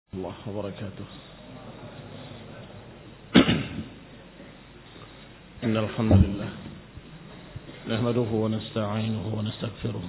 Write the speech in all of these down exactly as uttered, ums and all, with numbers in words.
الله وبركاته. إن الحمد لله نحمده ونستعينه ونستغفره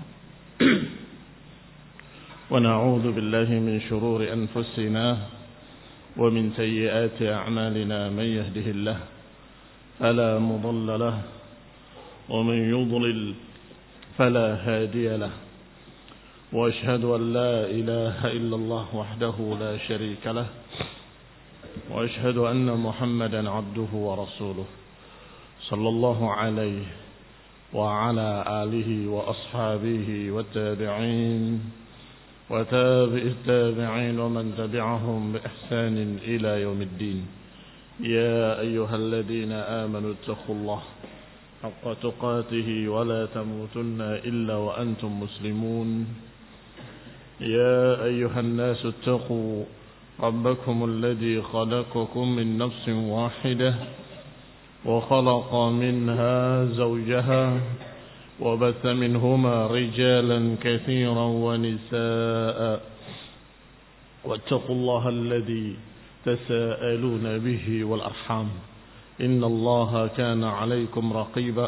ونعوذ بالله من شرور أنفسنا ومن سيئات أعمالنا. من يهده الله فلا مضل له ومن يضلل فلا هادي له، وأشهد أن لا إله إلا الله وحده لا شريك له، وأشهد أن محمدا عبده ورسوله صلى الله عليه وعلى آله وأصحابه والتابعين وتابع التابعين ومن تبعهم بإحسان إلى يوم الدين. يا أيها الذين آمنوا اتقوا الله حق تقاته ولا تموتن إلا وأنتم مسلمون. يا أيها الناس اتقوا ربكم الذي خلقكم من نفس واحدة وخلق منها زوجها وبث منهما رجالا كثيرا ونساء، واتقوا الله الذي تساءلون به والأرحام إن الله كان عليكم رقيبا.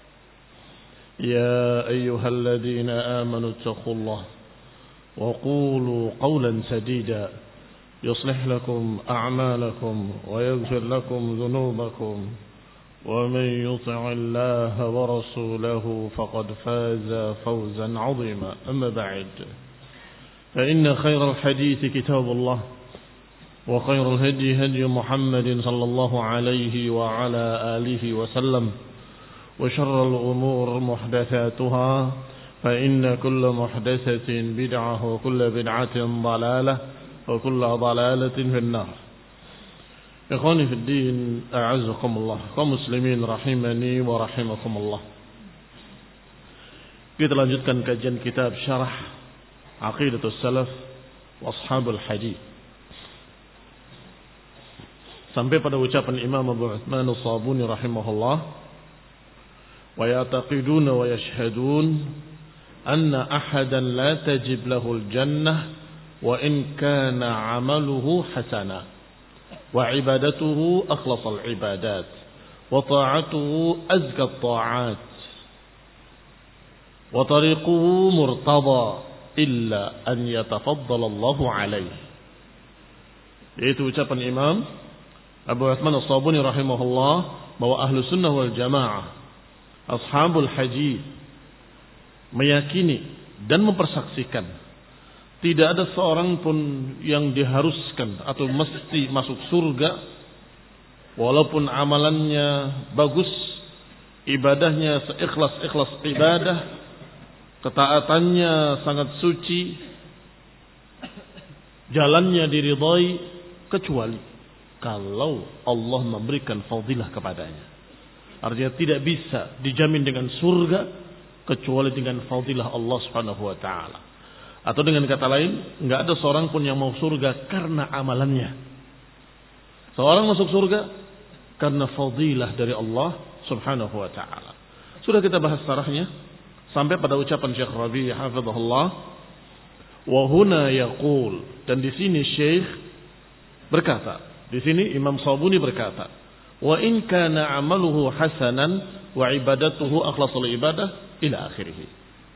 يا أيها الذين آمنوا اتقوا الله وقولوا قولا سديدا يصلح لكم أعمالكم ويغفر لكم ذنوبكم، ومن يطع الله ورسوله فقد فاز فوزا عظيما. أما بعد، فإن خير الحديث كتاب الله، وخير الهدي هدي محمد صلى الله عليه وعلى آله وسلم، وشر الأمور محدثاتها، فإن كل محدثة بدعة وكل بدعة ضلالة وكل ضلالة في النار. إخواني في الدين، أعزكم الله، kaum muslimin rahimani wa rahimakumullah. Kita lanjutkan kajian kitab Syarah Aqidatus Salaf wa Ashabul Hadits sampai pada ucapan Imam Abu Uthman As-Sabuni rahimahullah, wa ya'taqiduna wa yashhadun anna ahadan la tajib lahul jannah wa in kana amaluhu hasana wa ibadatuhu akhlasal ibadat wa ta'atuhu azkat ta'at wa tariquhu murtada illa an yatafaddal Allahu alayhi. Yaitu ucapan Imam Abu Uthman As-Sabuni rahimahullah bahwa ahlu sunnah wal jamaah, ashabul hadits, meyakini dan mempersaksikan tidak ada seorang pun yang diharuskan atau mesti masuk surga walaupun amalannya bagus, ibadahnya seikhlas-ikhlas ibadah, ketaatannya sangat suci, jalannya diridhai, kecuali kalau Allah memberikan fadilah kepadanya. Artinya tidak bisa dijamin dengan surga kecuali dengan fadilah Allah Subhanahu wa taala. Atau dengan kata lain, enggak ada seorang pun yang mau surga karena amalannya. Seorang masuk surga karena fadilah dari Allah Subhanahu wa taala. Sudah kita bahas syarahnya sampai pada ucapan Syekh Rabi' hafizahullah, wa huna yaqul, dan di sini Syekh berkata, di sini Imam Sabuni berkata, wa in kana amaluhu hasanan wa ibadatuhu akhlasul ibadah ila akhirih.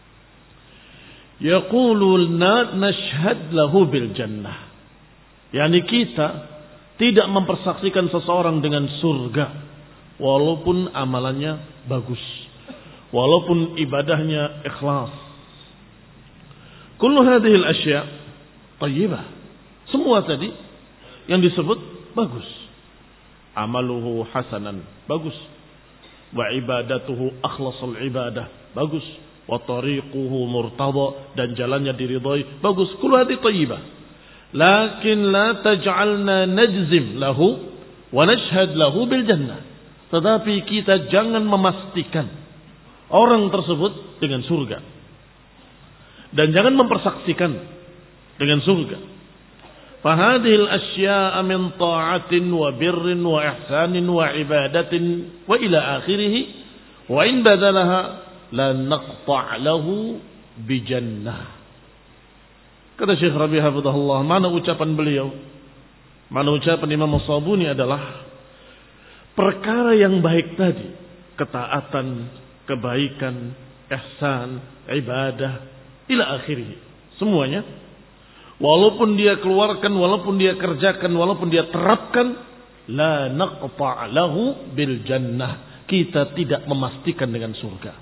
Yaqulu nashhad lahu bil jannah. Yani kita tidak mempersaksikan seseorang dengan surga walaupun amalannya bagus, walaupun ibadahnya ikhlas. Kullu hadhihi al-asya' thayyibah. Semua tadi yang disebut bagus. Amaluhu hasanan, bagus. Wa ibadatuhu akhlasul ibadah, bagus. Wa tariquhu murtada, dan jalannya diridhai, bagus. Kullu hadhihi thayyibah. Lakin la taj'alna najzim lahu wa nashhad lahu bil jannah. Tetapi kita jangan memastikan orang tersebut dengan surga, dan jangan mempersaksikan dengan surga. فهذه الأشياء من طاعة وبر وإحسان وعبادة وإلى آخره وإن بذلها لا نقطع له بجنة. Kata Syekh Rabi hafizahullah, mana ucapan beliau? Mana ucapan Imam As-Sabuni adalah perkara yang baik tadi, ketaatan, kebaikan, ihsan, ibadah, ila akhirih. Semuanya, walaupun dia keluarkan, walaupun dia kerjakan, walaupun dia terapkan, la naqta' lahu bil jannah. Kita tidak memastikan dengan surga.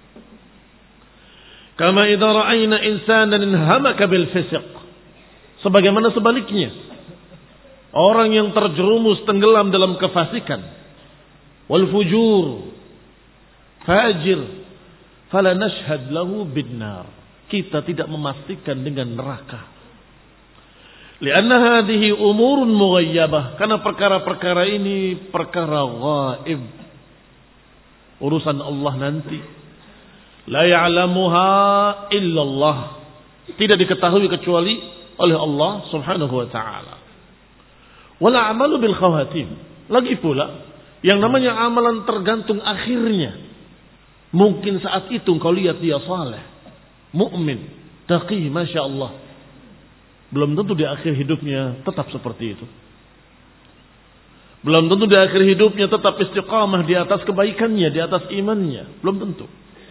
Kama idza ra'ayna insanan hamaka bil fisq. Sebagaimana sebaliknya, orang yang terjerumus tenggelam dalam kefasikan, wal fujur, fajir, fala nashhad lahu bin nar. Kita tidak memastikan dengan neraka. Lianna hadhihi umurun mughayyabah, karena perkara-perkara ini perkara ghaib, urusan Allah nanti. La ya'lamuha illallah, tidak diketahui kecuali oleh Allah Subhanahu wa taala. Wala amalu bil khawatim, lagi pula yang namanya amalan tergantung akhirnya. Mungkin saat itu engkau lihat dia saleh, mukmin, taqi, masya Allah. Belum tentu di akhir hidupnya tetap seperti itu. Belum tentu di akhir hidupnya tetap istiqamah di atas kebaikannya, di atas imannya. Belum tentu.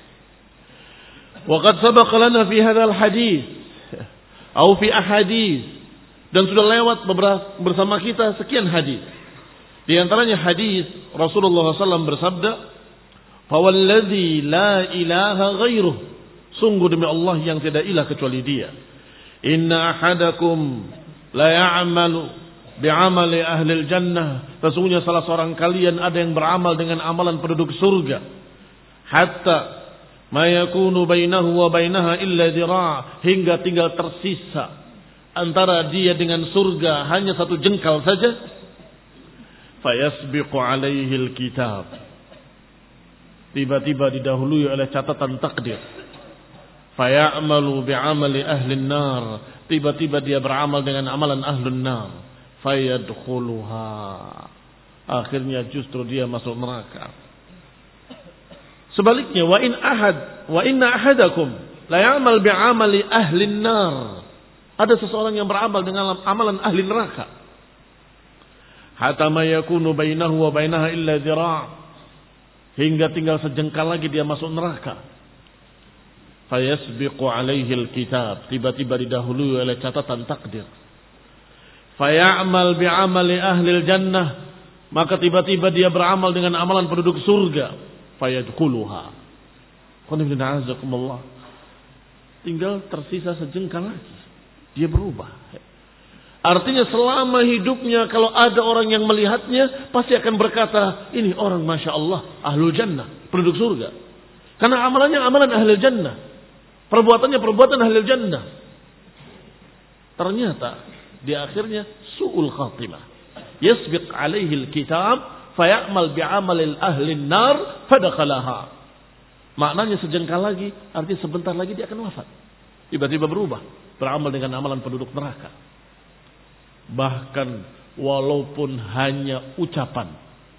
Wa qad sabaqa lana fi hadzal hadis atau fi ahadits, dan sudah lewat beberapa bersama kita sekian hadis. Di antaranya hadis Rasulullah sallallahu alaihi wasallam bersabda, "Fawalladzi la ilaha ghairuh." Sungguh demi Allah yang tidak ilah kecuali Dia. Inna ahadakum la ya'malu bi'amali ahli jannah. Sesungguhnya salah seorang kalian ada yang beramal dengan amalan penduduk surga. Hatta ma yakunu bainahu wa bainaha illa dhira', hingga tinggal tersisa antara dia dengan surga hanya satu jengkal saja. Fayasbiqu alaihi alkitab, tiba-tiba didahului oleh catatan takdir. Fayamalu bi'amali ahli nar, tiba-tiba dia beramal dengan amalan ahlun nar. Fayadkhuluha, akhirnya justru dia masuk neraka. Sebaliknya, wa in ahad wa inna ahadakum la ya'mal bi'amali ahli nar, ada seseorang yang beramal dengan amalan ahli neraka. Hatta ma yakunu bainahu wa bainaha illa dhira', hingga tinggal sejengkal lagi dia masuk neraka. Fayasbiqu alaihi alkitab, tiba-tiba didahului oleh catatan takdir. Faya'mal bi'amali ahli jannah, maka tiba-tiba dia beramal dengan amalan penduduk surga. Fayadkhuluha. Tinggal tersisa sejengkal lagi, dia berubah. Artinya selama hidupnya kalau ada orang yang melihatnya pasti akan berkata, ini orang masya Allah ahlul jannah, penduduk surga. Karena amalannya amalan ahlul jannah, perbuatannya perbuatan ahlul jannah. Ternyata di akhirnya su'ul khatimah. Yasbiq alaihi alkitab faya'mal bi'amalil ahli nar fadakhalaha. Maknanya sejengkal lagi, artinya sebentar lagi dia akan wafat. Tiba-tiba berubah, beramal dengan amalan penduduk neraka. Bahkan walaupun hanya ucapan.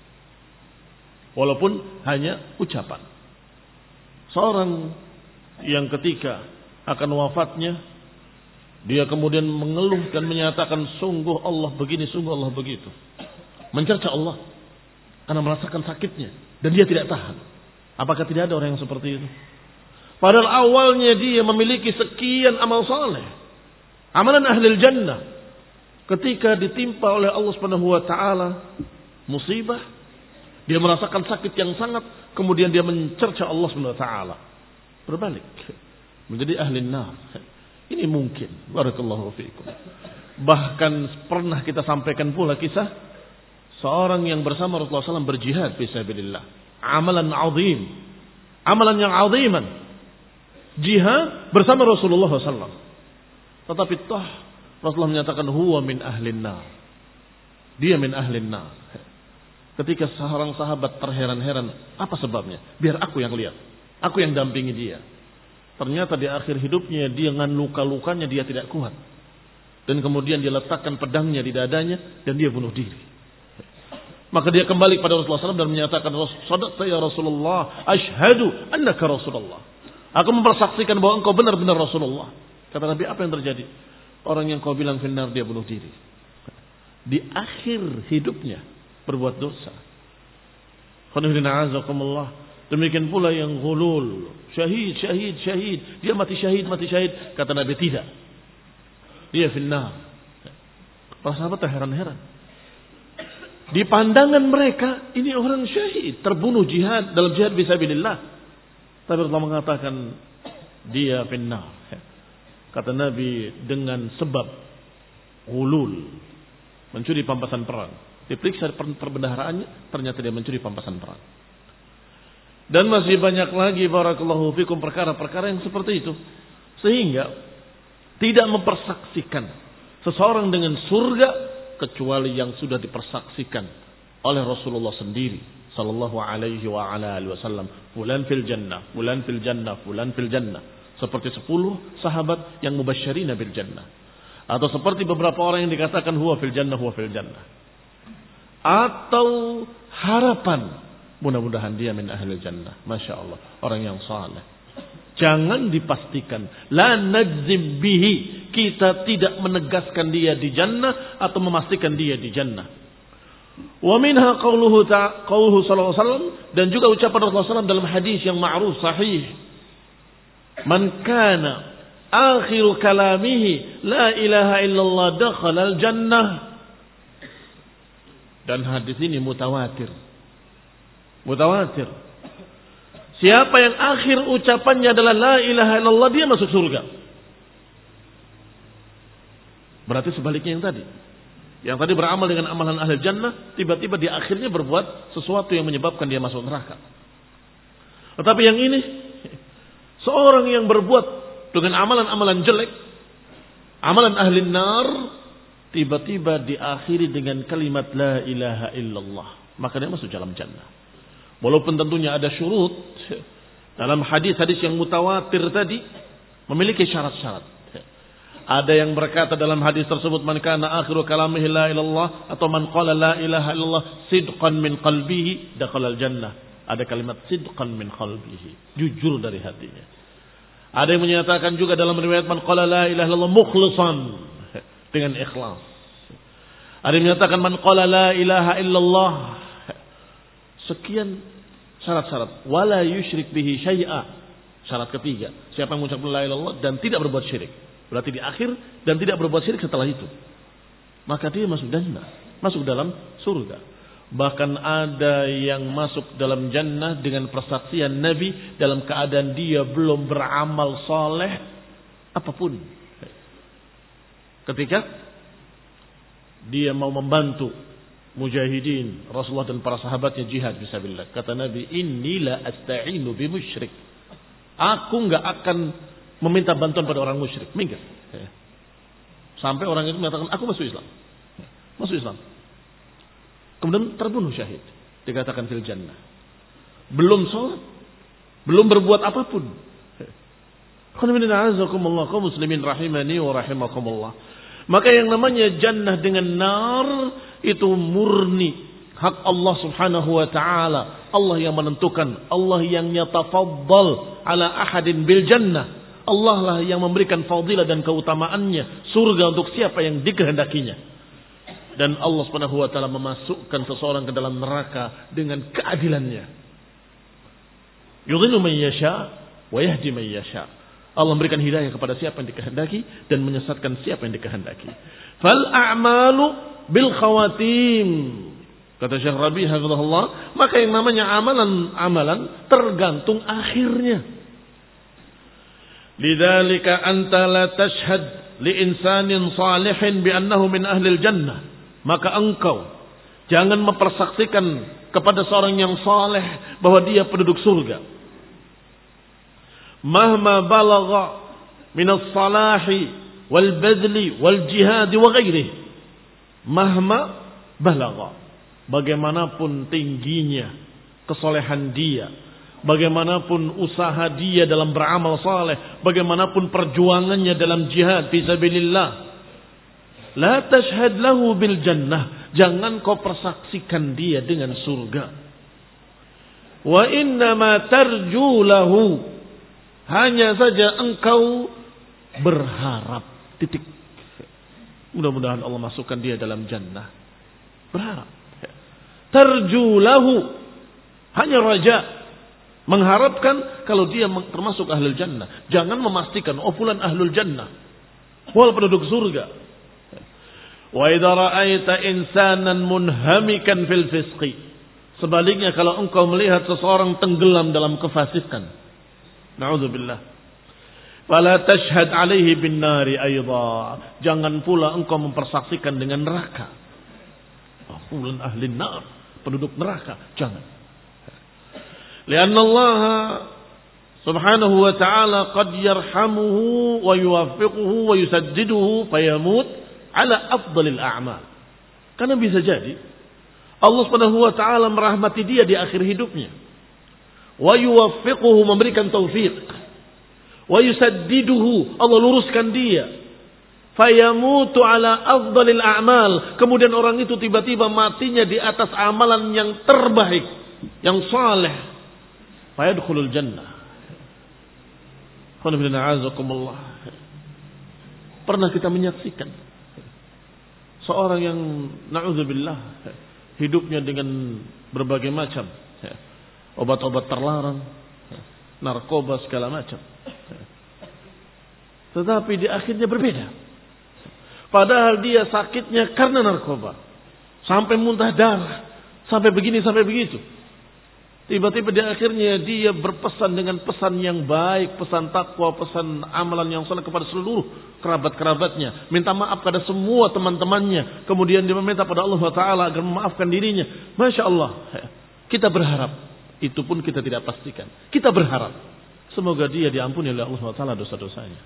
Walaupun hanya ucapan. Seorang yang ketika akan wafatnya, dia kemudian mengeluh dan menyatakan, sungguh Allah begini, sungguh Allah begitu. Mencerca Allah karena merasakan sakitnya dan dia tidak tahan. Apakah tidak ada orang yang seperti itu? Padahal awalnya dia memiliki sekian amal saleh, amalan ahlil jannah. Ketika ditimpa oleh Allah Subhanahu wa taala musibah, dia merasakan sakit yang sangat, kemudian dia mencerca Allah Subhanahu wa taala. Berbalik menjadi ahli nar. Ini mungkin. Barakallahu fiikum. Bahkan pernah kita sampaikan pula kisah seorang yang bersama Rasulullah sallallahu alaihi wasallam berjihad fisabilillah. Amalan azim. Amalan yang aziman. Jihad bersama Rasulullah sallallahu alaihi wasallam. Tetapi toh Rasulullah menyatakan huwa min ahlin nar. Dia min ahlin nar. Ketika seorang sahabat terheran-heran, apa sebabnya? Biar aku yang lihat. Aku yang dampingi dia. Ternyata di akhir hidupnya dia dengan luka-lukanya dia tidak kuat. Dan kemudian dia letakkan pedangnya di dadanya dan dia bunuh diri. Maka dia kembali kepada Rasulullah sallallahu alaihi wasallam dan menyatakan, "Shadaqta ya Rasulullah, asyhadu annaka Rasulullah." Aku mempersaksikan bahwa engkau benar-benar Rasulullah. Kata Nabi, apa yang terjadi? orang yang kau bilang finnar dia bunuh diri. Di akhir hidupnya berbuat dosa. Demikian pula yang ghulul, syahid, syahid, syahid, dia mati syahid, mati syahid. Kata Nabi tidak, dia finnar. Para sahabat heran-heran. Di pandangan mereka ini orang syahid, terbunuh jihad dalam jihad fisabilillah. Tapi Allah mengatakan dia finnar. Kata Nabi dengan sebab ghulul, mencuri pampasan perang. Diperiksa perbendaharaannya, ternyata dia mencuri pampasan perang. Dan masih banyak lagi barakallahu fikum perkara-perkara yang seperti itu. Sehingga tidak mempersaksikan seseorang dengan surga kecuali yang sudah dipersaksikan oleh Rasulullah sendiri sallallahu alaihi wa ala alihi wasallam. Fulan fil jannah, fulan fil jannah, fulan fil jannah. Seperti sepuluh sahabat yang mubasysyirina bil jannah. Atau seperti beberapa orang yang dikatakan huwa fil jannah, huwa fil jannah. Atau harapan, mudah-mudahan dia min ahli jannah. Masya Allah, orang yang saleh. Jangan dipastikan, la najzim bihi, kita tidak menegaskan dia di jannah atau memastikan dia di jannah. Wa minha qauluhu ta qauluhu sallallahu alaihi wasallam, dan juga ucapan Rasulullah sallallahu alaihi wasallam dalam hadis yang ma'ruf sahih. Man kana akhiru kalamihi la ilaha illallah dakhala al jannah. Dan hadis ini mutawatir. Mutawatir. Siapa yang akhir ucapannya adalah la ilaha illallah, dia masuk surga. Berarti sebaliknya yang tadi. Yang tadi beramal dengan amalan ahli jannah, tiba-tiba di akhirnya berbuat sesuatu yang menyebabkan dia masuk neraka. Tetapi yang ini, seorang yang berbuat dengan amalan-amalan jelek, amalan ahli nar, tiba-tiba diakhiri dengan kalimat la ilaha illallah, maka dia masuk dalam jannah. Walaupun tentunya ada syurut dalam hadis-hadis yang mutawatir tadi, memiliki syarat-syarat. Ada yang berkata dalam hadis tersebut, man kana akhiru kalamihi la ilallah, atau man qala la ilaha illallah sidqan min qalbihi dakhalal jannah. Ada kalimat sidqan min qalbihi, jujur dari hatinya. Ada yang menyatakan juga dalam riwayat man qala la ilaha illallah mukhlishan, dengan ikhlas. Ada yang menyatakan man qala la ilaha illallah, sekian syarat-syarat, wala yusyrik bihi syai'a. Syarat ketiga, siapa yang mengucapkan la ilaha illallah dan tidak berbuat syirik, berarti di akhir, dan tidak berbuat syirik setelah itu, maka dia masuk jannah, masuk dalam surga. Bahkan ada yang masuk dalam jannah dengan persaksian Nabi dalam keadaan dia belum beramal saleh apapun. Ketika dia mau membantu mujahidin Rasulullah dan para sahabatnya jihad fisabilillah, kata Nabi, inni la asta'inu bi musyrik. Aku enggak akan meminta bantuan pada orang musyrik. Minggir. Sampai orang itu mengatakan, aku masuk Islam. Masuk Islam. Kemudian terbunuh syahid. Dikatakan fil jannah. Belum sholat. Belum berbuat apapun. Kaum muslimin rahimani wa rahimakumullah. Maka yang namanya jannah dengan nar itu murni hak Allah subhanahu wa ta'ala. Allah yang menentukan. Allah yang yatafaddal ala ahadin bil jannah. Allah lah yang memberikan fadilah dan keutamaannya surga untuk siapa yang dikehendakinya. Dan Allah subhanahu wa ta'ala memasukkan seseorang ke dalam neraka dengan keadilannya. Yudhillu man yasha wa yahdi man yasha. Allah memberikan hidayah kepada siapa yang dikehendaki dan menyesatkan siapa yang dikehendaki. Fal a'malu bil khawatim. Kata Syekh Rabi hafizahullah, maka yang namanya amalan-amalan tergantung akhirnya. Lidzalika anta la tashhad li insanin salihin bi annahu min ahli jannah. Maka engkau jangan mempersaksikan kepada seorang yang saleh bahwa dia penduduk surga. Mahma balagha min as-salahi wal badli wal jihad wa ghairihi. Mahma balagha, bagaimanapun tingginya kesolehan dia, bagaimanapun usaha dia dalam beramal saleh, bagaimanapun perjuangannya dalam jihad fisabilillah, la tashhad lahu bil jannah, jangan kau persaksikan dia dengan surga. Wa inna ma tarju lahu, hanya saja engkau berharap, titik. Mudah-mudahan Allah masukkan dia dalam jannah. Berharap. Tarjulahu. Hanya raja. Mengharapkan kalau dia termasuk ahlul jannah. Jangan memastikan, oh fulan ahlul jannah. Wal penduduk surga. Wa idza ra'aita insanan munhamikan fil fisqi. Sebaliknya kalau engkau melihat seseorang tenggelam dalam kefasikan. Na'udzubillah. Fala tashhad alaihi bin nari aidha. Jangan pula engkau mempersaksikan dengan neraka. Oh, fulan ahli nar, penduduk neraka. Jangan. Lianna Allah subhanahu wa ta'ala qad yarhamuhu wa yuwaffiquhu wa yusaddiduhu fayamut ala afdalil a'mal. Karena bisa jadi Allah subhanahu wa ta'ala merahmati dia di akhir hidupnya. Wa yuwaffiquhu, memberikan taufik. Wa yusaddiduhu, Allah luruskan dia. Fayamutu ala afdalil a'mal. Kemudian orang itu tiba-tiba matinya di atas amalan yang terbaik, yang saleh. Fayadkhulul jannah. Pernah kita menyaksikan seorang yang na'udzubillah hidupnya dengan berbagai macam obat-obat terlarang, narkoba segala macam. Tetapi di akhirnya berbeda. Padahal dia sakitnya karena narkoba. Sampai muntah darah. Sampai begini, sampai begitu. Tiba-tiba di akhirnya dia berpesan dengan pesan yang baik. Pesan takwa, pesan amalan yang saleh kepada seluruh kerabat-kerabatnya. Minta maaf kepada semua teman-temannya. Kemudian dia meminta pada Allah Taala agar memaafkan dirinya. Masya Allah. Kita berharap. Itu pun kita tidak pastikan. Kita berharap. Semoga dia diampuni oleh Allah Taala dosa-dosanya.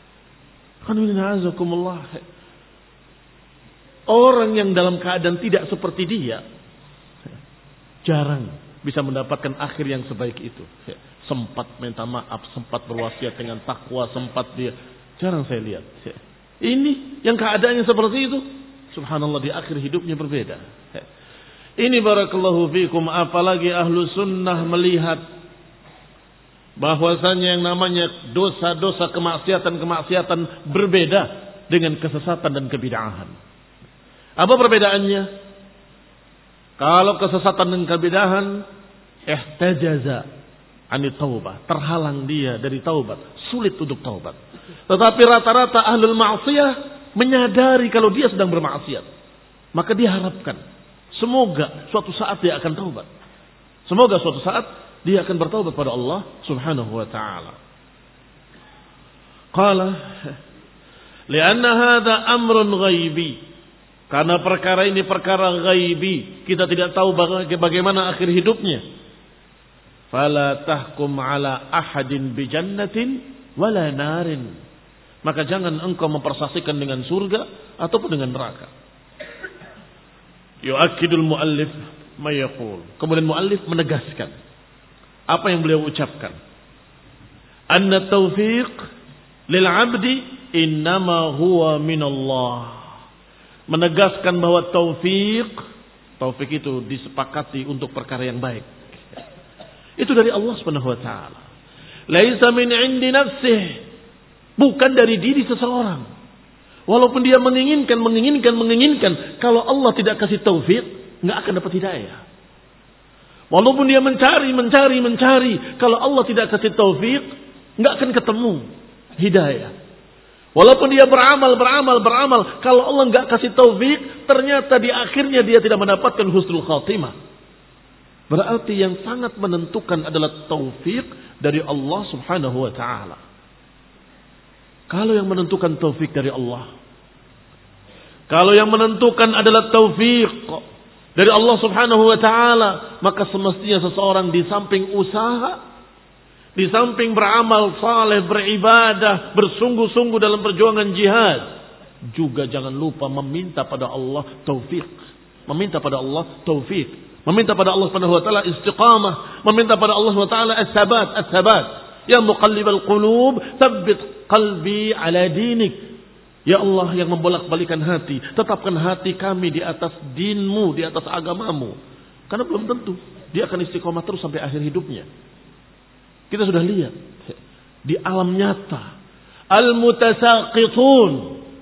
Orang yang dalam keadaan tidak seperti dia jarang bisa mendapatkan akhir yang sebaik itu. Sempat minta maaf, sempat berwasiat dengan takwa, sempat dia jarang saya lihat. Ini yang keadaannya seperti itu, subhanallah, di akhir hidupnya berbeda. Ini barakallahu fikum, apalagi ahlu sunnah melihat bahwasanya yang namanya dosa-dosa kemaksiatan-kemaksiatan berbeda dengan kesesatan dan kebid'ahan. Apa perbedaannya? Kalau kesesatan dan kebid'ahan, ihtajaza ani taubah, terhalang dia dari taubat, sulit untuk taubat. Tetapi rata-rata ahlul ma'siyah menyadari kalau dia sedang bermaksiat, maka dia harapkan semoga suatu saat dia akan taubat. Semoga suatu saat dia akan bertaubat pada Allah subhanahu wa ta'ala. Qala lianna hadha amrun ghaibi. Karena perkara ini perkara ghaibi. Kita tidak tahu bagaimana akhir hidupnya. Fala tahkum ala ahadin bijannatin wala narin. Maka jangan engkau mempersaksikan dengan surga ataupun dengan neraka. Yu'akkidul muallif ma yaqul. Kemudian muallif menegaskan apa yang beliau ucapkan. Anna taufiq lil 'abdi innama huwa minallah. Menegaskan bahwa taufik, taufik itu disepakati untuk perkara yang baik. Itu dari Allah Subhanahu wa taala. Laisa min 'indi nafsihi, bukan dari diri seseorang. Walaupun dia menginginkan, menginginkan, menginginkan, kalau Allah tidak kasih taufik, enggak akan dapat hidayah. Walaupun dia mencari, mencari, mencari, kalau Allah tidak kasih taufik, enggak akan ketemu hidayah. Walaupun dia beramal, beramal, beramal, kalau Allah enggak kasih taufik, ternyata di akhirnya dia tidak mendapatkan husnul khatimah. Berarti yang sangat menentukan adalah taufik dari Allah Subhanahu wa taala. Kalau yang menentukan taufik dari Allah, kalau yang menentukan adalah taufik dari Allah Subhanahu wa taala, maka semestinya seseorang di samping usaha, di samping beramal saleh, beribadah, bersungguh-sungguh dalam perjuangan jihad, juga jangan lupa meminta pada Allah taufik. Meminta pada Allah taufik. Meminta pada Allah Subhanahu wa taala istiqamah, meminta pada Allah Subhanahu wa taala as-sabat, as-sabat. Ya muqallibal qulub, tsabbit qalbi ala dinik. Ya Allah yang membolak-balikan hati, tetapkan hati kami di atas dinmu, di atas agamamu. Karena belum tentu dia akan istiqamah terus sampai akhir hidupnya. Kita sudah lihat di alam nyata, al-mutasaqitun,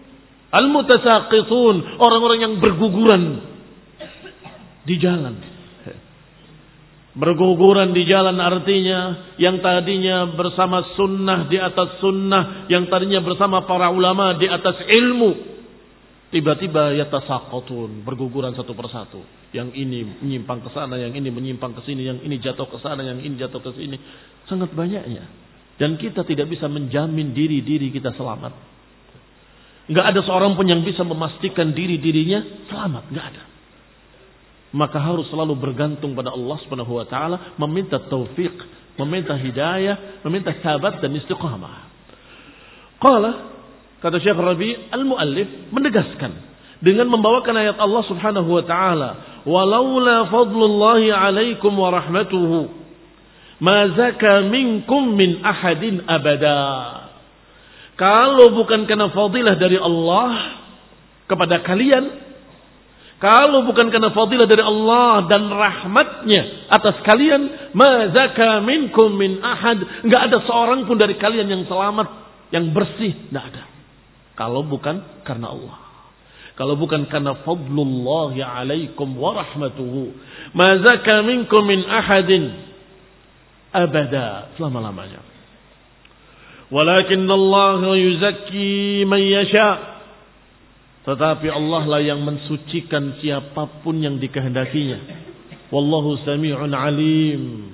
Al-mutasaqitun, orang-orang yang berguguran di jalan. Berguguran di jalan artinya yang tadinya bersama sunnah di atas sunnah, yang tadinya bersama para ulama di atas ilmu, tiba-tiba yatasaqatun, berguguran satu persatu. Yang ini menyimpang ke sana, yang ini menyimpang ke sini, yang ini jatuh ke sana, yang ini jatuh ke sini. Sangat banyaknya. Dan kita tidak bisa menjamin diri-diri kita selamat. Enggak ada seorang pun yang bisa memastikan diri-dirinya selamat, enggak ada. Maka harus selalu bergantung pada Allah Subhanahu wa taala, meminta taufik, meminta hidayah, meminta sabat dan istiqamah. Qala, kata Syekh Rabi' al-Muallif menegaskan dengan membawakan ayat Allah Subhanahu wa taala, "Walaula fadlullahi 'alaikum wa rahmatuhu ma zaka minkum min ahadin abada." Kalau bukan karena fadilah dari Allah kepada kalian, kalau bukan karena fadilah dari Allah dan rahmatnya atas kalian, ma zaka minkum min ahad, enggak ada seorang pun dari kalian yang selamat, yang bersih, enggak ada. Kalau bukan karena Allah. Kalau bukan karena fadlullahi alaikum wa rahmatuhu, ma zaka minkum min ahadin abada, selama-lamanya. Walakin Allah yuzakki man yasha. Tetapi Allah lah yang mensucikan siapapun yang dikehendakinya. Wallahu sami'un alim.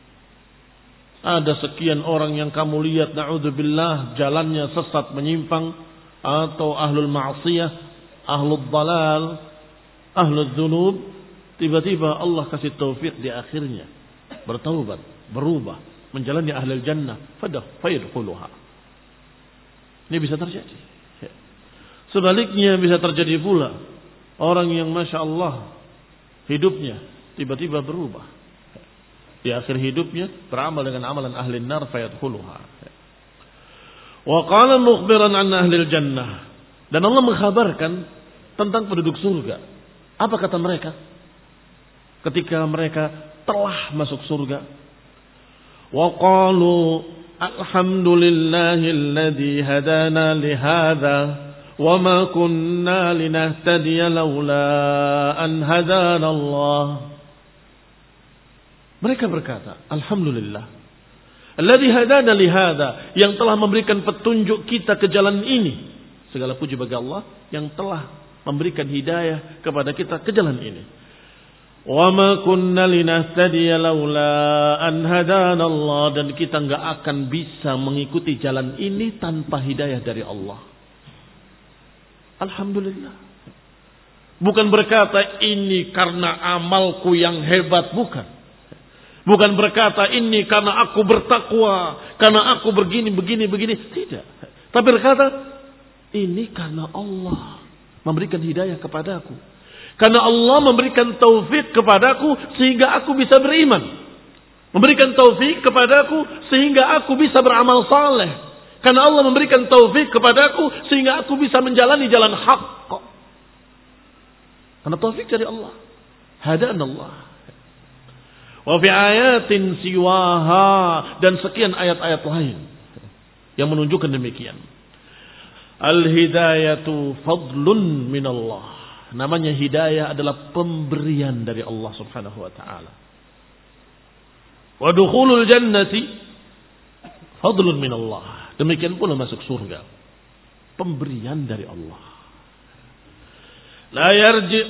Ada sekian orang yang kamu lihat, na'udzubillah, jalannya sesat menyimpang, atau ahlul ma'siyah, ahlul dalal, ahlul dzunub, tiba-tiba Allah kasih taufik di akhirnya bertaubat, berubah, menjalani ahlul jannah, fadah fayadkhuluha. Ini bisa terjadi. Sebaliknya bisa terjadi pula orang yang Masya Allah hidupnya tiba-tiba berubah. Di akhir hidupnya beramal dengan amalan ahli nar fayadkhuluha. Wa qala mukhbiran an ahli jannah. Dan Allah mengkhabarkan tentang penduduk surga. Apa kata mereka ketika mereka telah masuk surga? Wa qalu alhamdulillahilladzi hadana li hadza وَمَا كُنَّا لِنَهْتَدِيَ لَوْلَا أَنْ هَدَانَا اللَّهُ. Mereka berkata, Alhamdulillah, alladzi hadana li hadza, yang telah memberikan petunjuk kita ke jalan ini. Segala puji bagi Allah yang telah memberikan hidayah kepada kita ke jalan ini. وَمَا كُنَّا لِنَهْتَدِيَ لَوْلَا أَنْ هَدَانَا اللَّهُ, dan kita enggak akan bisa mengikuti jalan ini tanpa hidayah dari Allah. Alhamdulillah. Bukan berkata ini karena amalku yang hebat, bukan. Bukan berkata ini karena aku bertakwa, karena aku begini, begini, begini. Tidak. Tapi berkata ini karena Allah memberikan hidayah kepadaku. Karena Allah memberikan taufik kepadaku sehingga aku bisa beriman. Memberikan taufik kepadaku sehingga aku bisa beramal saleh. Karena Allah memberikan taufik kepadaku sehingga aku bisa menjalani jalan hak. Karena taufik dari Allah. Hadana Allah. Wa fi ayatin siwaha, dan sekian ayat-ayat lain yang menunjukkan demikian. Al-hidayatu fadlun minallah. Namanya hidayah adalah pemberian dari Allah Subhanahu wa taala. Wa dukhulul jannati fadlun minallah. Demikian pula masuk surga, pemberian dari Allah. La yarji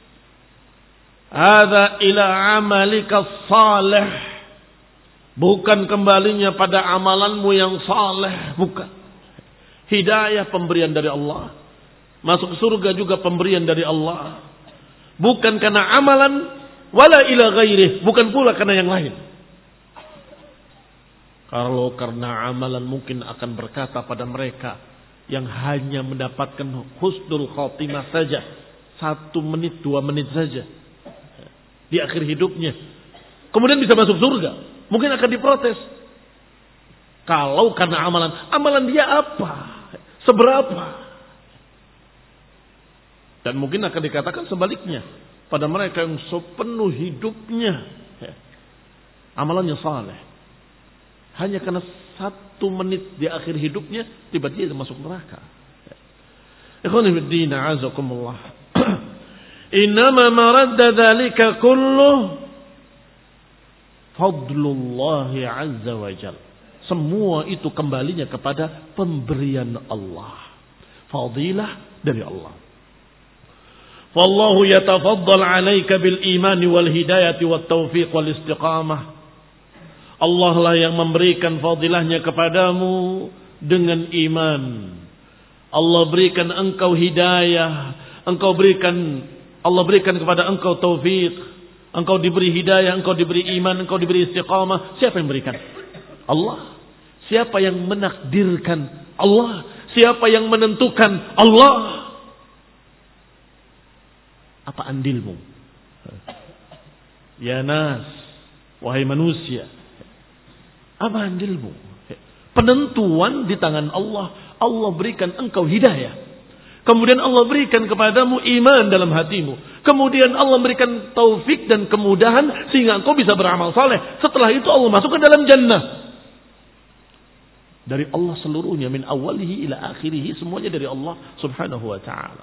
hadza ila amalika salih, bukan kembalinya pada amalanmu yang saleh, bukan. Hidayah pemberian dari Allah, masuk surga juga pemberian dari Allah, bukan karena amalan, wala ila ghairih, bukan pula karena yang lain. Kalau karena amalan mungkin akan berkata pada mereka yang hanya mendapatkan husnul khotimah saja, satu menit, dua menit saja di akhir hidupnya, kemudian bisa masuk surga, mungkin akan diprotes. Kalau karena amalan, amalan dia apa? Seberapa? Dan mungkin akan dikatakan sebaliknya pada mereka yang sepenuh hidupnya amalannya saleh. Hanya karena satu menit di akhir hidupnya tiba-tiba masuk neraka. Ikhwani fid din, a'azakumullah. Innama maradda dzalika kullu fadlullah azza wa jalla. Semua itu kembalinya kepada pemberian Allah. Fadilah dari Allah. Wallahu yatafaddal 'alaika bil iman wal hidayati wat taufiq wal istiqamah. Allah lah yang memberikan fadilahnya kepadamu dengan iman. Allah berikan engkau hidayah, engkau berikan Allah berikan kepada engkau taufik, engkau diberi hidayah, engkau diberi iman, engkau diberi istiqamah. Siapa yang berikan? Allah. Siapa yang menakdirkan? Allah. Siapa yang menentukan? Allah. Apa andilmu? Ya nas, wahai manusia, apa andilmu? Penentuan di tangan Allah. Allah berikan engkau hidayah. Kemudian Allah berikan kepadamu iman dalam hatimu. Kemudian Allah berikan taufik dan kemudahan sehingga engkau bisa beramal saleh. Setelah itu Allah masukkan dalam jannah. Dari Allah seluruhnya, min awalihi ila akhirihi, semuanya dari Allah subhanahu wa ta'ala.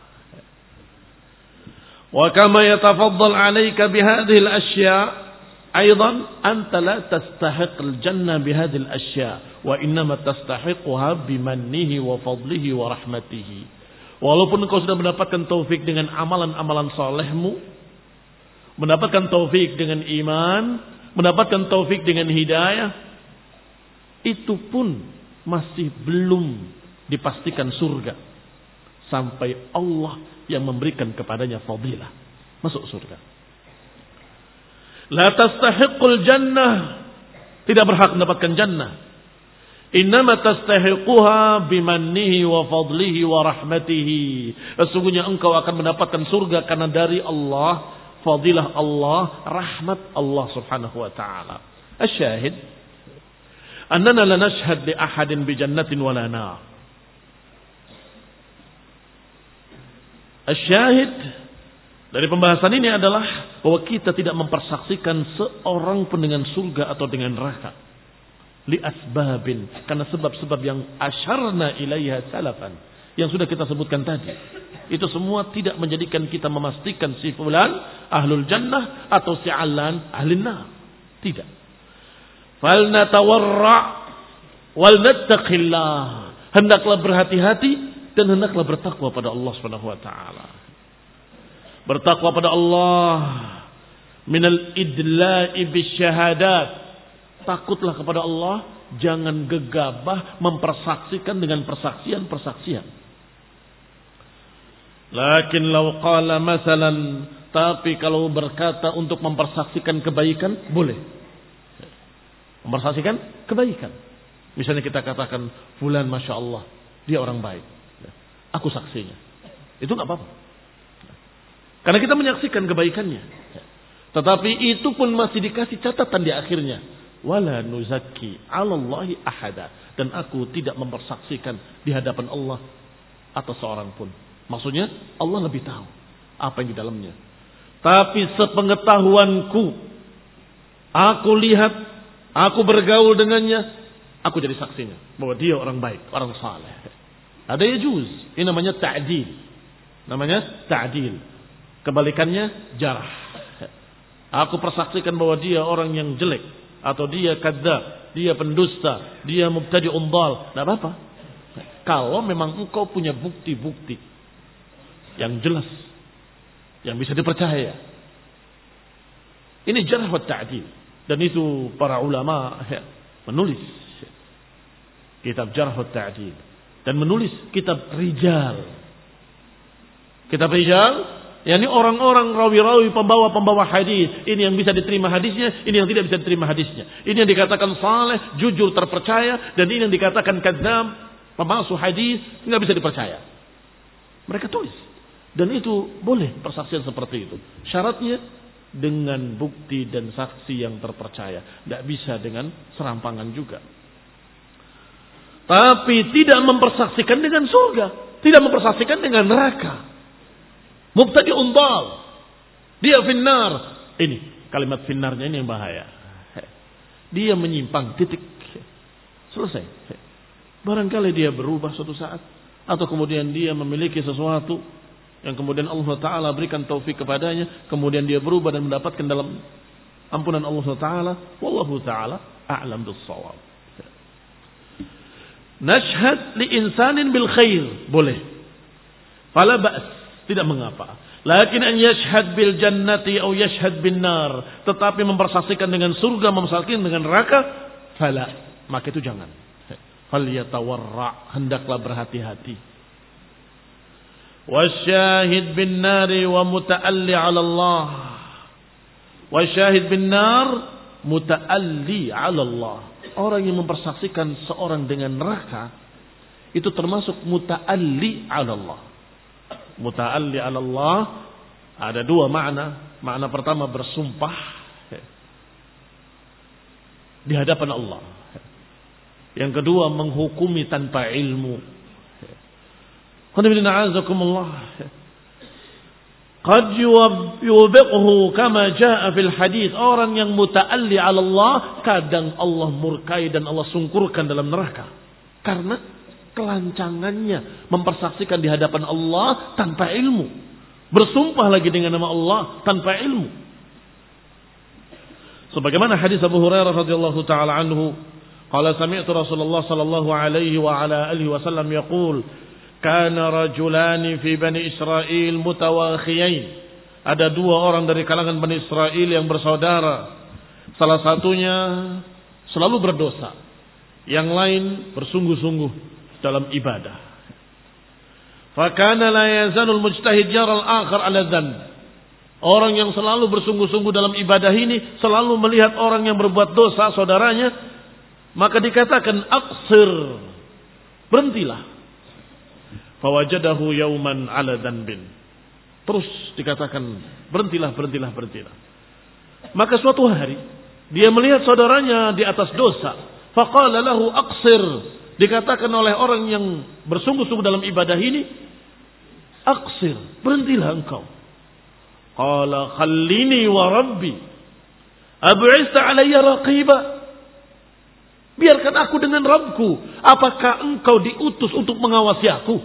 Wa kama yatafaddal 'alaika bihadhihi al-ashya' aidan anta la tastahiq al-jannah bihadhihi al-ashya' wa innama tastahiquha bimannihi wa fadlihi wa rahmatihi. Walaupun engkau sudah mendapatkan taufik dengan amalan-amalan salehmu, mendapatkan taufik dengan iman, mendapatkan taufik dengan hidayah, itu pun masih belum dipastikan surga sampai Allah yang memberikan kepadanya fadilah masuk surga. La tastahiqul jannah, tidak berhak mendapatkan jannah. Innama tastahiquha bimannihi wa fadlihi wa rahmatihi. Sesungguhnya engkau akan mendapatkan surga karena dari Allah, fadilah Allah, rahmat Allah subhanahu wa ta'ala. Asyahid, annana la nashhad li ahadin bi jannatin wala nar. Asyahid dari pembahasan ini adalah bahwa kita tidak mempersaksikan seorang pun dengan surga atau dengan neraka. Li asbabin, karena sebab-sebab yang asyarna ilaiha salafan, yang sudah kita sebutkan tadi. Itu semua tidak menjadikan kita memastikan si fulan ahlul jannah atau si alan ahlin nar. Tidak. Fal natawarra wal nattaqillah. Hendaklah berhati-hati dan hendaklah bertakwa pada Allah Subhanahu wa taala. Bertakwa pada Allah minal idla'i bisyahadat. Takutlah kepada Allah, jangan gegabah mempersaksikan dengan persaksian-persaksian. Lakin law qala masalan, tapi kalau berkata untuk mempersaksikan kebaikan, boleh. Mempersaksikan kebaikan. Misalnya kita katakan, fulan masya Allah, dia orang baik. Aku saksinya. Itu nggak apa-apa. Karena kita menyaksikan kebaikannya. Tetapi itu pun masih dikasih catatan di akhirnya. Wala nuzakki 'alallahi ahada, dan aku tidak mempersaksikan di hadapan Allah atas seorang pun. Maksudnya Allah lebih tahu apa yang di dalamnya. Tapi sepengetahuanku, aku lihat, aku bergaul dengannya, aku jadi saksinya bahwa dia orang baik, orang saleh. Ada yajuz, ini namanya ta'dil. Namanya ta'dil. Kebalikannya jarah. Aku persaksikan bahwa dia orang yang jelek, atau dia kadzab, dia pendusta, dia mubtadi'un dhal, enggak apa-apa. Kalau memang engkau punya bukti-bukti yang jelas, yang bisa dipercaya. Ini jarh wa ta'dil, dan itu para ulama ya, menulis kitab jarh wa ta'dil dan menulis kitab rijal. Kitab rijal, yakni orang-orang rawi-rawi, pembawa-pembawa hadis. Ini yang bisa diterima hadisnya, ini yang tidak bisa diterima hadisnya. Ini yang dikatakan saleh, jujur, terpercaya, dan ini yang dikatakan kadzab, pemalsu hadis, nggak bisa dipercaya. Mereka tulis. Dan itu boleh persaksian seperti itu. Syaratnya dengan bukti dan saksi yang terpercaya. Nggak bisa dengan serampangan juga. Tapi tidak mempersaksikan dengan surga, tidak mempersaksikan dengan neraka. Mubtadi'un dhal, dia finnar. Ini kalimat finnarnya ini yang bahaya. Dia menyimpang, titik. Selesai. Barangkali dia berubah suatu saat, atau kemudian dia memiliki sesuatu yang kemudian Allah Ta'ala berikan taufik kepadanya, kemudian dia berubah dan mendapatkan dalam ampunan Allah Ta'ala. Wallahu Ta'ala a'lam bis-shawab. Nashhad li insanin bil khair, boleh. Fala ba's, tidak mengapa. Lakin an yashhad bil jannati atau yashhad bin nar, tetapi mempersaksikan dengan surga, mempersaksikan dengan neraka, fala, maka itu jangan. Fal yatawarra, hendaklah berhati-hati. Wasyahid bin nari wa muta'alli 'ala Allah. Wasyahid bin nar muta'alli 'ala Allah. Orang yang mempersaksikan seorang dengan neraka itu termasuk muta'alli 'ala Allah. Muta'alli 'ala Allah ada dua makna. Makna pertama bersumpah di hadapan Allah. Yang kedua menghukumi tanpa ilmu. Qad yubiqhu kama jaa fil hadis. Orang yang muta'alli 'ala Allah kadang Allah murkai dan Allah sungkurkan dalam neraka karena kelancangannya mempersaksikan di hadapan Allah tanpa ilmu, bersumpah lagi dengan nama Allah tanpa ilmu. Sebagaimana hadis Abu Hurairah radhiyallahu taala anhu, qala sami'tu Rasulullah sallallahu alaihi wa ala alihi wasallam yaqul, kana rajulani fi Bani Israil mutawakhiyain. Ada dua orang dari kalangan Bani Israil yang bersaudara. Salah satunya selalu berdosa, yang lain bersungguh-sungguh dalam ibadah. Fakana la yazalul mujtahid yara al-akhar ala dhanb. Orang yang selalu bersungguh-sungguh dalam ibadah ini selalu melihat orang yang berbuat dosa saudaranya, maka dikatakan aqsir, berhentilah. Fawajadahu yauman ala dhanbin. Terus dikatakan berhentilah, berhentilah, berhentilah. Maka suatu hari dia melihat saudaranya di atas dosa. Faqala lahu aqsir. Dikatakan oleh orang yang bersungguh-sungguh dalam ibadah ini, aqsir, berhentilah engkau. Qala khallini wa rabbi ab'ista alayya raqiba. Biarkan aku dengan Rabbku. Apakah engkau diutus untuk mengawasi aku?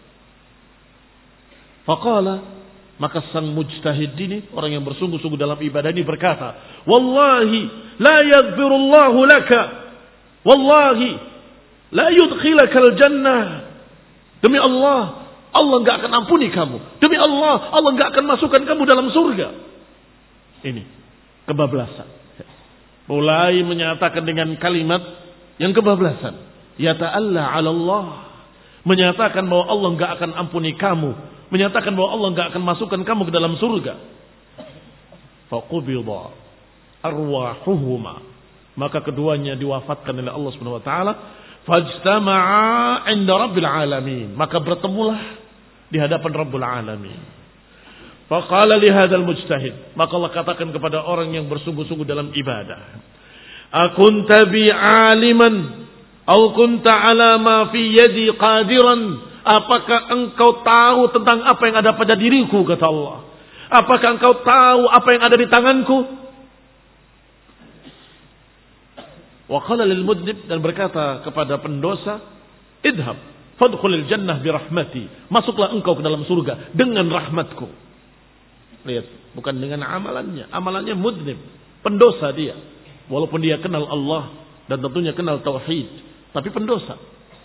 Faqala, maka sang mujtahid ini, orang yang bersungguh-sungguh dalam ibadah ini berkata, wallahi la yaghfirullahu laka, wallahi la yudkhilakal jannah. Demi Allah, Allah enggak akan ampuni kamu. Demi Allah, Allah enggak akan masukkan kamu dalam surga. Ini kebablasan. Mulai menyatakan dengan kalimat yang kebablasan. Ya ta'alla 'ala Allah. Menyatakan bahwa Allah enggak akan ampuni kamu. Menyatakan bahwa Allah enggak akan masukkan kamu ke dalam surga. Faqubida arwahuhuma. Maka keduanya diwafatkan oleh Allah Subhanahu wa taala. Fajtama'a 'inda Rabbil alamin. Maka bertemulah di hadapan Rabbul alamin. Faqala li hadzal mujtahid. Maka Allah katakan kepada orang yang bersungguh-sungguh dalam ibadah, akunta bi 'aliman aw kunta 'ala ma fi yadi qadiran? Apakah engkau tahu tentang apa yang ada pada diriku, kata Allah? Apakah engkau tahu apa yang ada di tanganku? Wa qala lil mudnib, dan berkata kepada pendosa, idhab fadkhulil jannah bi rahmati. Masuklah engkau ke dalam surga dengan rahmatku. Lihat, bukan dengan amalannya. Amalannya mudnib, pendosa dia. Walaupun dia kenal Allah dan tentunya kenal tauhid, tapi pendosa.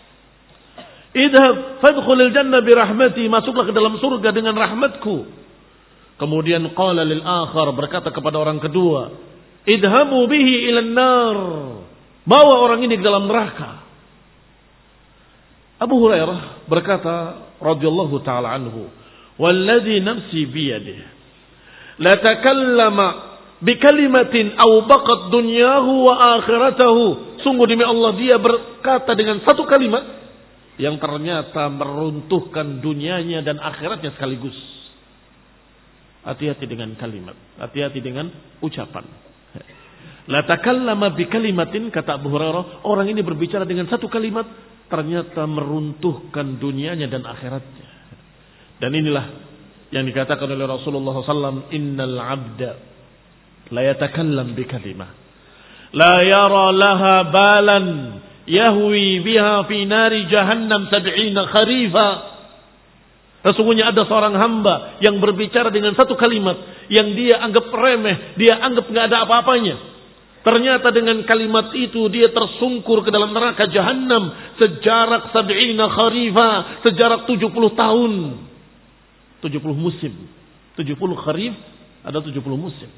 Idhab fadkhulil jannah bi rahmati. Masuklah ke dalam surga dengan rahmatku. Kemudian qala lil akhar, berkata kepada orang kedua, idhabu bihi ilan nar. Bawa orang ini ke dalam neraka. Abu Hurairah berkata radhiyallahu taala anhu, walladzi nafsi biyadihi la takallama bi kalimatin aw baqat dunyahu wa akhiratahu. Sungguh demi Allah, dia berkata dengan satu kalimat yang ternyata meruntuhkan dunianya dan akhiratnya sekaligus. Hati-hati dengan kalimat, hati-hati dengan ucapan. La takallama bi kalimatin, kata Abu Hurairah, orang ini berbicara dengan satu kalimat ternyata meruntuhkan dunianya dan akhiratnya. Dan inilah yang dikatakan oleh Rasulullah sallallahu alaihi wasallam, innal abda la yatakallam bi kalimah la yara laha balan yahwi biha fi nari jahannam sab'ina kharifa. Sesungguhnya ada seorang hamba yang berbicara dengan satu kalimat yang dia anggap remeh, dia anggap enggak ada apa-apanya. Ternyata dengan kalimat itu dia tersungkur ke dalam neraka jahannam sejarak sab'ina kharifa, sejarak tujuh puluh tahun. tujuh puluh musim. tujuh puluh kharif ada tujuh puluh musim.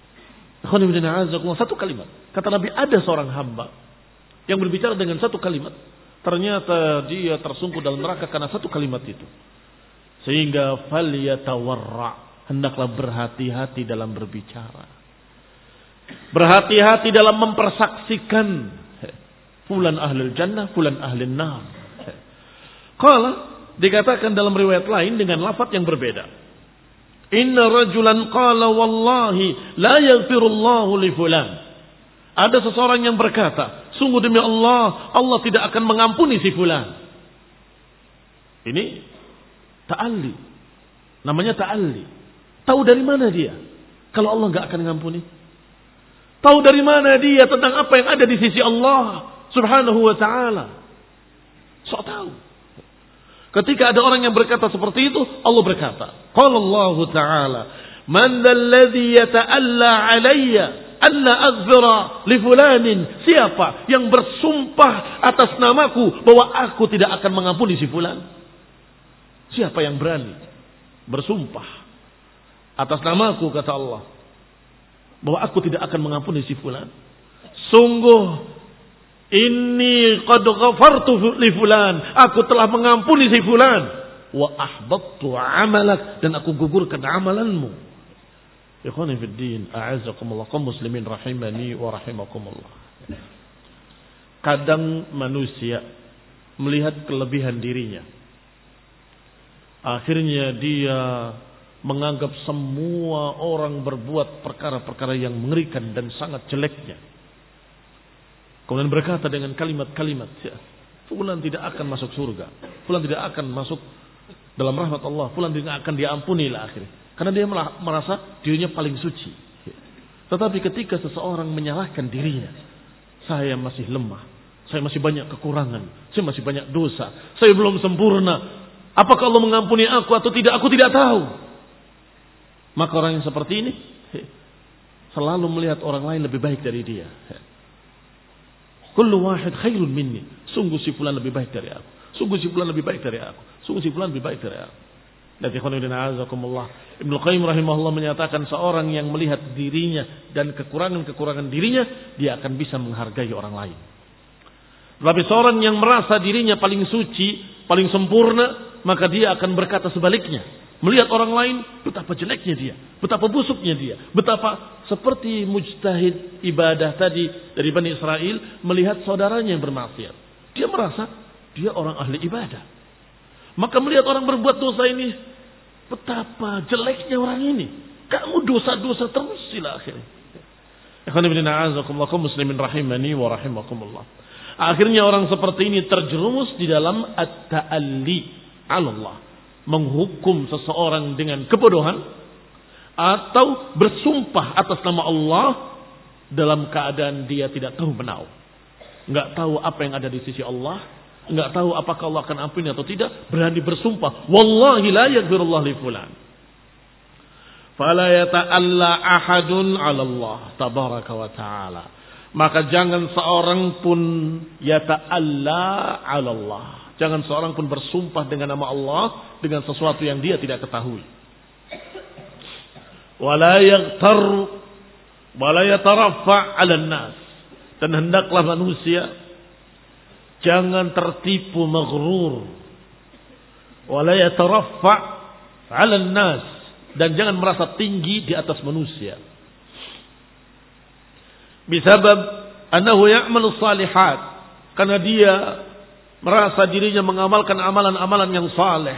Satu kalimat. Kata Nabi, ada seorang hamba yang berbicara dengan satu kalimat. Ternyata dia tersungkur dalam neraka karena satu kalimat itu. Sehingga falyatawarra, hendaklah berhati-hati dalam berbicara. Berhati-hati dalam mempersaksikan fulan ahlul jannah, fulan ahlun nar. Qala, dikatakan dalam riwayat lain dengan lafaz yang berbeda. Inna rajulan qala wallahi la yaghfirullahu li fulan. Ada seseorang yang berkata, sungguh demi Allah, Allah tidak akan mengampuni si fulan. Ini ta'alli. Namanya ta'alli. Tahu dari mana dia? Kalau Allah enggak akan mengampuni. Tahu dari mana dia tentang apa yang ada di sisi Allah Subhanahu wa ta'ala. Sok tahu. Ketika ada orang yang berkata seperti itu, Allah berkata, qala Allah Ta'ala, man dzalladzi yata'alla 'alayya alla aghfira li fulanin. Siapa yang bersumpah atas namaku bahwa aku tidak akan mengampuni si fulan? Siapa yang berani bersumpah atas namaku, kata Allah, bahwa aku tidak akan mengampuni si fulan? Sungguh inni qad ghafartu li fulan, aku telah mengampuni si fulan, wa ahbattu amalak, dan aku gugurkan amalanmu. Ikhwani fid din, a'azzakumullah, kaum muslimin rahimani wa rahimakumullah. Kadang manusia melihat kelebihan dirinya, akhirnya dia menganggap semua orang berbuat perkara-perkara yang mengerikan dan sangat jeleknya. Kemudian berkata dengan kalimat-kalimat, fulan tidak akan masuk surga, fulan tidak akan masuk dalam rahmat Allah, fulan tidak akan diampuni lah akhirnya. Karena dia merasa dirinya paling suci. Tetapi ketika seseorang menyalahkan dirinya, saya masih lemah, saya masih banyak kekurangan, saya masih banyak dosa, saya belum sempurna, apakah Allah mengampuni aku atau tidak, aku tidak tahu. Maka orang yang seperti ini selalu melihat orang lain lebih baik dari dia. Kullu wahid khairun minni. Sungguh si fulan lebih baik dari aku. Sungguh si fulan lebih baik dari aku. Sungguh si fulan lebih baik dari aku. Dan ikhwanudina azakumullah, Ibnu Qayyim rahimahullah menyatakan seorang yang melihat dirinya dan kekurangan-kekurangan dirinya, dia akan bisa menghargai orang lain. Tapi seorang yang merasa dirinya paling suci, paling sempurna, maka dia akan berkata sebaliknya. Melihat orang lain, betapa jeleknya dia, betapa busuknya dia, betapa seperti mujtahid ibadah tadi dari Bani Israel melihat saudaranya yang bermaksiat. Dia merasa dia orang ahli ibadah. Maka melihat orang berbuat dosa ini, betapa jeleknya orang ini. Kamu dosa-dosa terus sila akhirnya. Ikhwanibidina'azakumullah, muslimin rahimani wa rahimakumullah. Akhirnya orang seperti ini terjerumus di dalam at-ta'alli 'ala Allah. Menghukum seseorang dengan kebodohan atau bersumpah atas nama Allah dalam keadaan dia tidak tahu menau, nggak tahu apa yang ada di sisi Allah, nggak tahu apakah Allah akan ampuni atau tidak, berani bersumpah, wallahi la yaghfirullah li fulan. Fala yata'alla ahadun 'ala Allah tabaraka wa ta'ala. Maka jangan seorang pun yata'alla 'ala Allah. Jangan seorang pun bersumpah dengan nama Allah dengan sesuatu yang dia tidak ketahui. Wala yaghtar wala yataraffa 'alan nas. Dan hendaklah manusia jangan tertipu maghrur. Wala yataraffa 'alan nas, dan jangan merasa tinggi di atas manusia. Bisabab annahu ya'malu salihat, karena dia merasa dirinya mengamalkan amalan-amalan yang saleh.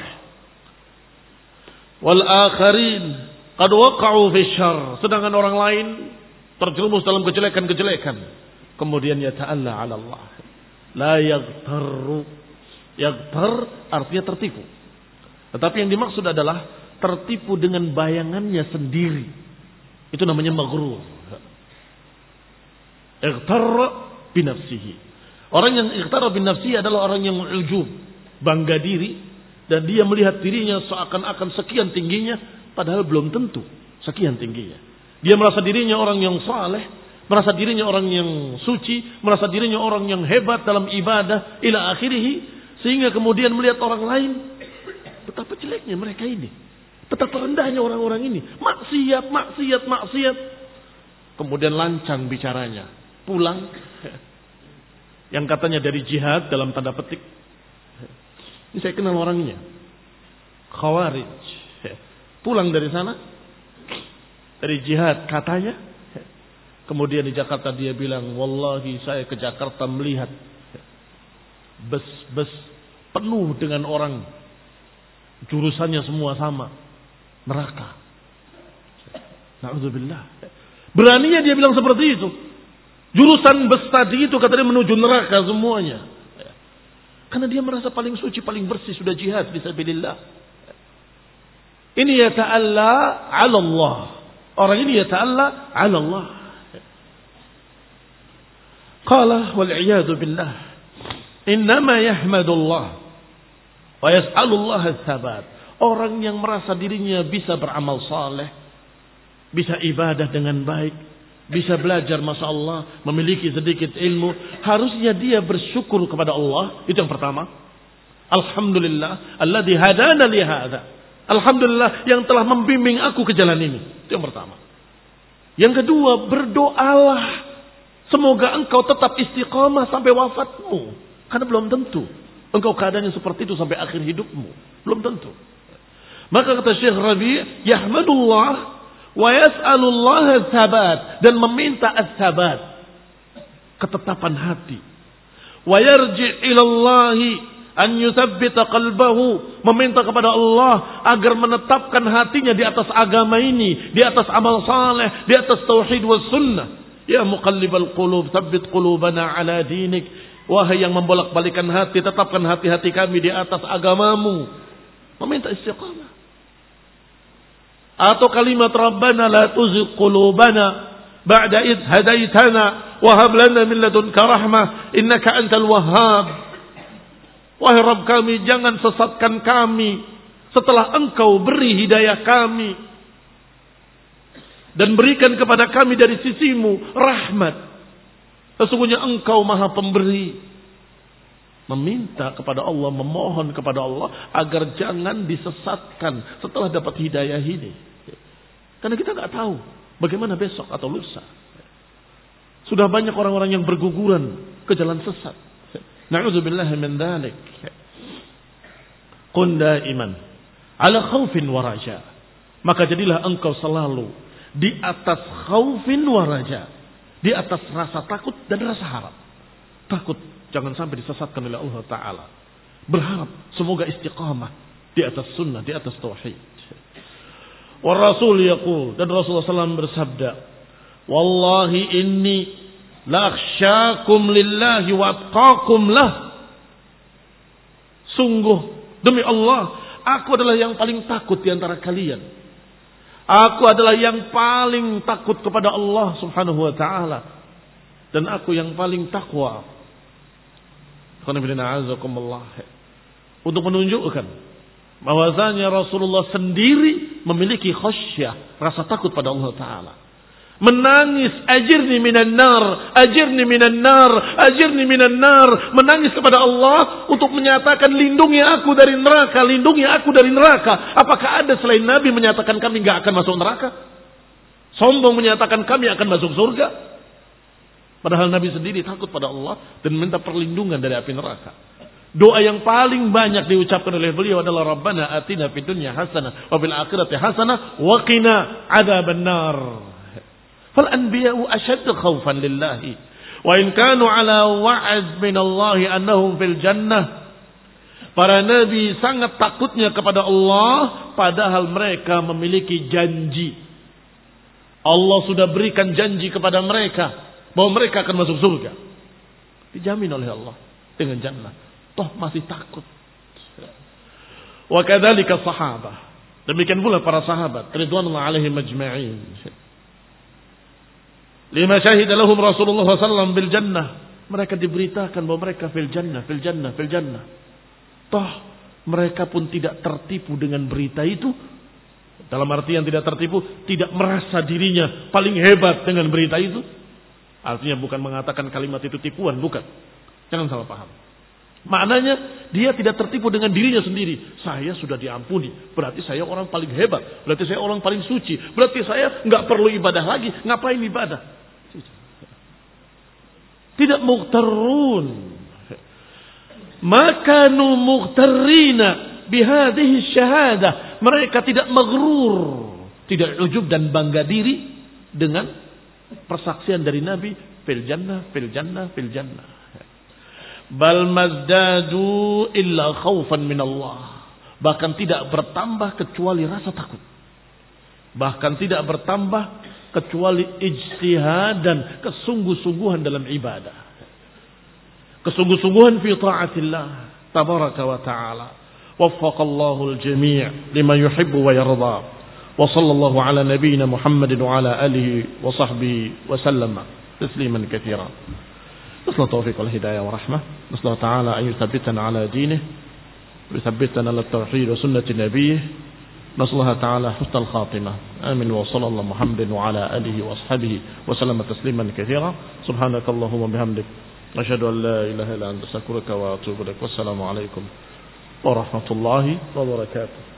Wal akharin qad waqa'u fi syarr, sedangkan orang lain terjerumus dalam kejelekan-kejelekan. Kemudian ya ta'alla 'ala Allah. La yaghtar. Yaghtar artinya tertipu. Tetapi yang dimaksud adalah tertipu dengan bayangannya sendiri. Itu namanya maghrur. Ightarra bi nafsihi. Orang yang ikhtara bin nafsi adalah orang yang ujub, bangga diri, dan dia melihat dirinya seakan-akan sekian tingginya, padahal belum tentu sekian tingginya. Dia merasa dirinya orang yang saleh, merasa dirinya orang yang suci, merasa dirinya orang yang hebat dalam ibadah, ila akhirih, sehingga kemudian melihat orang lain, betapa jeleknya mereka ini, betapa rendahnya orang-orang ini, maksiat, maksiat, maksiat. Kemudian lancang bicaranya, pulang, yang katanya dari jihad dalam tanda petik. Ini saya kenal orangnya, Khawarij. Pulang dari sana, dari jihad katanya. Kemudian di Jakarta dia bilang, wallahi saya ke Jakarta melihat bus-bus penuh dengan orang, jurusannya semua sama, neraka. Na'udzubillah. Beraninya dia bilang seperti itu. Jurusan bus tadi itu katanya menuju neraka semuanya. Karena dia merasa paling suci, paling bersih, sudah jihad fisabilillah. Ini ya ta'alla 'ala Allah. Orang ini ya ta'alla 'ala Allah. Qala wal 'iyadu billah. Innama yahmadullah wa yas'alullah ats-tsabat. Orang yang merasa dirinya bisa beramal saleh, bisa ibadah dengan baik, bisa belajar Masya Allah, memiliki sedikit ilmu, harusnya dia bersyukur kepada Allah. Itu yang pertama. Alhamdulillah alladzi hadana li hadza. Alhamdulillah yang telah membimbing aku ke jalan ini. Itu yang pertama. Yang kedua, berdoalah semoga engkau tetap istiqamah sampai wafatmu. Karena belum tentu engkau keadaannya seperti itu sampai akhir hidupmu. Belum tentu. Maka kata Syekh Rabi', yahmadullah wa yas'alullah ats-tsabat, dan meminta ats-tsabat, ketetapan hati. Wa yarji' ila Allah an yuthabbita qalbahu, meminta kepada Allah agar menetapkan hatinya di atas agama ini, di atas amal saleh, di atas tauhid was sunnah. Ya muqallibal qulub, tsabbit qulubana ala dinik. Wahai yang membolak-balikan hati, tetapkan hati-hati kami di atas agamamu. Meminta istiqamah. Atau kalimat Rabbana la tuzigh qulubana ba'da id hadaitana wa hab lana min ladunka rahmah innaka antal wahhab. Wahai Rabb kami, jangan sesatkan kami setelah engkau beri hidayah kami, dan berikan kepada kami dari sisimu rahmat. Sesungguhnya engkau maha pemberi. Meminta kepada Allah, memohon kepada Allah agar jangan disesatkan setelah dapat hidayah ini. Karena kita nggak tahu bagaimana besok atau lusa. Sudah banyak orang-orang yang berguguran ke jalan sesat. Na'udzubillahi min dzalik. Kun daiman ala khaufin wa raja. Maka jadilah engkau selalu di atas khaufin wa raja, di atas rasa takut dan rasa harap. Takut jangan sampai disesatkan oleh Allah Ta'ala. Berharap semoga istiqamah di atas sunnah, di atas tauhid. Wa Rasul yaqul, dan Rasulullah sallallahu alaihi wasallam bersabda, wallahi inni la akhsyakum lillahi wa atqakum lah. Sungguh demi Allah, aku adalah yang paling takut di antara kalian. Aku adalah yang paling takut kepada Allah Subhanahu wa taala, dan aku yang paling takwa. Untuk menunjukkan bahwasanya Rasulullah sendiri memiliki khasyah, rasa takut pada Allah Ta'ala. Menangis, ajirni minan nar, ajirni minan nar, ajirni minan nar. Menangis kepada Allah untuk menyatakan lindungi aku dari neraka, lindungi aku dari neraka. Apakah ada selain Nabi menyatakan kami gak akan masuk neraka? Sombong menyatakan kami akan masuk surga? Padahal Nabi sendiri takut pada Allah dan minta perlindungan dari api neraka. Doa yang paling banyak diucapkan oleh beliau adalah Rabbana atina fid dunya hasanah wa fil akhirati hasanah wa qina adzaban nar. Fal anbiya'u ashaddu khaufan lillahi wa in kanu ala wa'd min Allah annahum fil jannah. Para nabi sangat takutnya kepada Allah padahal mereka memiliki janji. Allah sudah berikan janji kepada mereka bahwa mereka akan masuk surga. Dijamin oleh Allah dengan jannah. Toh masih takut. Wa kadzalika sahabah. Demikian pula para sahabat ridwanullah alaihim ajma'in. Lima syahida lahum Rasulullah sallallahu alaihi wasallam bil jannah. Mereka diberitakan bahwa mereka fil jannah, fil jannah, fil jannah. Toh mereka pun tidak tertipu dengan berita itu. Dalam artian tidak tertipu, tidak merasa dirinya paling hebat dengan berita itu. Artinya bukan mengatakan kalimat itu tipuan, bukan. Jangan salah paham. Maknanya dia tidak tertipu dengan dirinya sendiri. Saya sudah diampuni, berarti saya orang paling hebat, berarti saya orang paling suci, berarti saya nggak perlu ibadah lagi. Ngapain ibadah? Tidak mughtarrun. Makanu mughtarrina bihadhihi syahadah. Mereka tidak maghrur, tidak ujub dan bangga diri dengan persaksian dari Nabi fil jannah, fil jannah, fil jannah. Bal mazdadu illa khaufan min Allah. Bahkan tidak bertambah kecuali rasa takut. Bahkan tidak bertambah kecuali ijtihad dan kesungguh-sungguhan dalam ibadah. Kesungguh-sungguhan fi ta'atillah tabaraka wa ta'ala. Waffaqallahu al-jami' lima yuhibbu wa yarda. Wa sallallahu ala nabiyyina Muhammadin wa ala alihi wa sahbihi wa sallama tasliman katsiran. نسأل التوفيق والهداية ورحمة. نسأل الله تعالى أن يثبتنا على دينه ويثبتنا على التوحيد وسنة نبيه. نسأل الله تعالى حسن الخاتمة. آمين. وصلى الله محمد وعلى آله وأصحابه وسلم تسليما كثيرا. سبحانك اللهم وبحمدك أشهد أن لا إله إلا أنت أستغفرك وأتوب إليك. والسلام عليكم ورحمة الله وبركاته.